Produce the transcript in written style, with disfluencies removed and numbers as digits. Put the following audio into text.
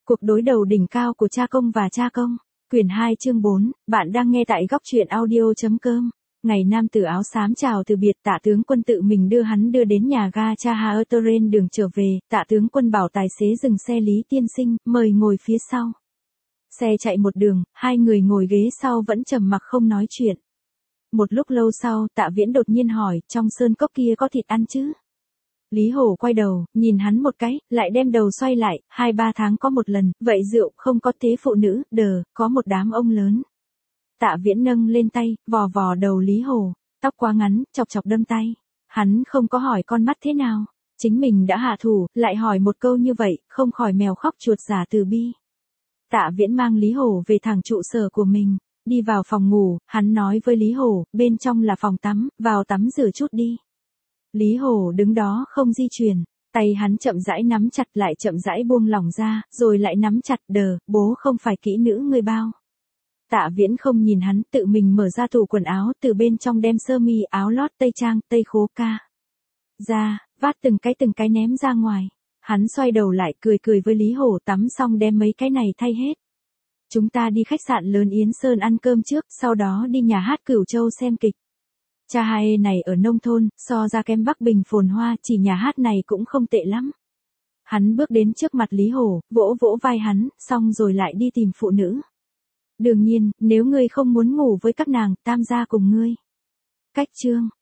Cuộc đối đầu đỉnh cao của cha công và cha công. Quyển 2 chương 4, bạn đang nghe tại góc truyện audio.com. Ngày nam tử áo xám chào từ biệt, Tạ tướng quân tự mình đưa đến nhà ga Chahaotoren đường trở về. Tạ tướng quân bảo tài xế dừng xe, Lý tiên sinh, mời ngồi phía sau. Xe chạy một đường, hai người ngồi ghế sau vẫn trầm mặc không nói chuyện. Một lúc lâu sau, Tạ Viễn đột nhiên hỏi, trong sơn cốc kia có thịt ăn chứ? Lý Hổ quay đầu, nhìn hắn một cái, lại đem đầu xoay lại, 2-3 tháng có một lần, vậy rượu không có tế phụ nữ, có một đám ông lớn. Tạ Viễn nâng lên tay, vò vò đầu Lý Hổ, tóc quá ngắn, chọc chọc đâm tay. Hắn không có hỏi con mắt thế nào, chính mình đã hạ thủ, lại hỏi một câu như vậy, không khỏi mèo khóc chuột giả từ bi. Tạ Viễn mang Lý Hổ về thẳng trụ sở của mình, đi vào phòng ngủ, hắn nói với Lý Hổ, bên trong là phòng tắm, vào tắm rửa chút đi. Lý Hổ đứng đó không di chuyển, tay hắn chậm rãi nắm chặt lại chậm rãi buông lỏng ra, rồi lại nắm chặt, bố không phải kỹ nữ người bao. Tạ Viễn không nhìn hắn, tự mình mở ra tủ quần áo, từ bên trong đem sơ mi, áo lót, tây trang, tây khố ca ra, vát từng cái ném ra ngoài. Hắn xoay đầu lại cười với Lý Hổ, tắm xong đem mấy cái này thay hết. Chúng ta đi khách sạn lớn Yến Sơn ăn cơm trước, sau đó đi nhà hát Cửu Châu xem kịch. Chahae này ở nông thôn, so ra kém Bắc Bình phồn hoa, chỉ nhà hát này cũng không tệ lắm. Hắn bước đến trước mặt Lý Hổ, vỗ vỗ vai hắn, xong rồi lại đi tìm phụ nữ. Đương nhiên, nếu ngươi không muốn ngủ với các nàng, tam gia cùng ngươi. Cách chương.